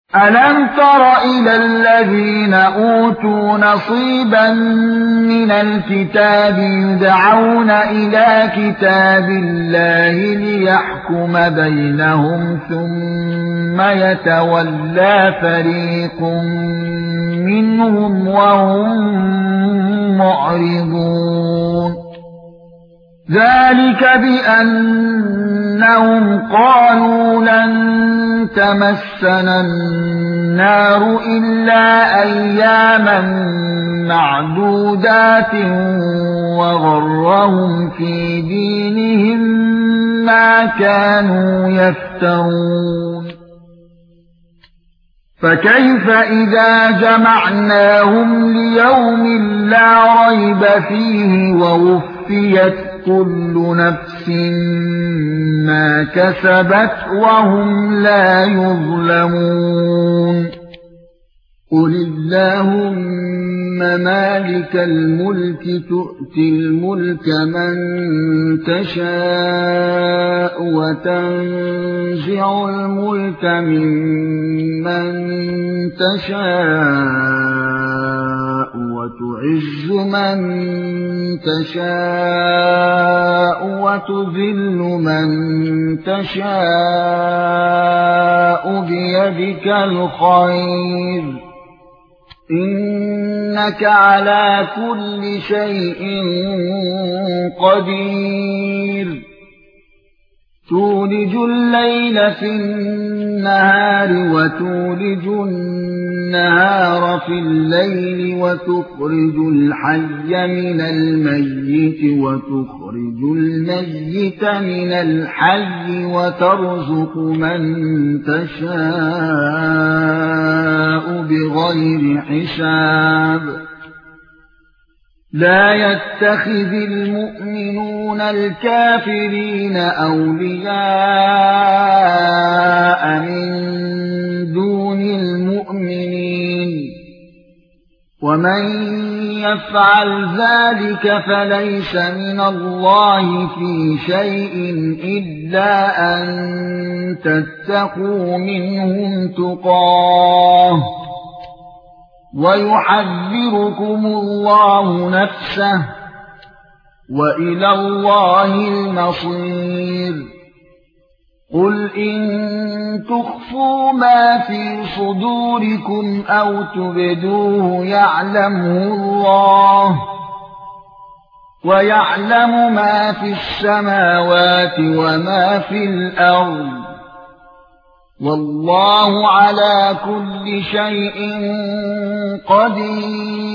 أَلَمْ تَرَ إِلَى الَّذِينَ أُوتُوا نَصِيبًا مِنَ الْكِتَابِ يُدْعَوْنَ إِلَى كِتَابِ اللَّهِ لِيَحْكُمَ بَيْنَهُمْ ثُمَّ يَتَوَلَّى فَرِيقٌ مِنْهُمْ وَهُمْ مُعْرِضُونَ ذَلِكَ بِأَنَّهُمْ قَالُوا لَن تَمَسَّنَا النَّارُ إِلَّا أَيَّامًا مَّعْدُودَاتٍ وَغَرَّهُمْ فِي دِينِهِم مَّا كَانُوا يَفْتَرُونَ فَكَيْفَ إِذَا جَمَعْنَاهُمْ لِيَوْمٍ لَّا رَيْبَ فِيهِ وَوُفِّيَتْ كُلُّ نَفْسٍ مَا كَسَبَتْ وَهُمْ لَا يُظْلَمُونَ قُلِ اللَّهُمَّ مَالِكَ الْمُلْكِ تُؤْتِي الْمُلْكَ مَن تَشَاءُ وَتَنزِعُ الْمُلْكَ مِمَّن تَشَاءُ وَتُعِزُّ مَن تَشَاءُ وَتُذِلُّ مَن تَشَاءُ بِيَدِكَ الْخَيْرُ إِنَّكَ عَلَى كُلِّ شَيْءٍ قَدِيرٌ تُولِجُ اللَّيْلَ فِي النَّهَارِ وَتُولِجُ النَّهَارَ فِي اللَّيْلِ وَتُخْرِجُ الْحَيَّ مِنَ الْمَيِّتِ وَتُخْرِجُ الْمَيِّتَ مِنَ الْحَيِّ وَتَرْزُقُ مَن تَشَاءُ بِغَيْرِ حِسَابٍ لا يتخذ المؤمنون الكافرين أولياء من دون المؤمنين ومن يفعل ذلك فليس من الله في شيء إلا أن تتقوا منهم تقاه ويحذركم الله نفسه وإلى الله المصير قل إن تخفوا ما في صدوركم أو تبدوه يعلمه الله ويعلم ما في السماوات وما في الأرض والله على كل شيء قدير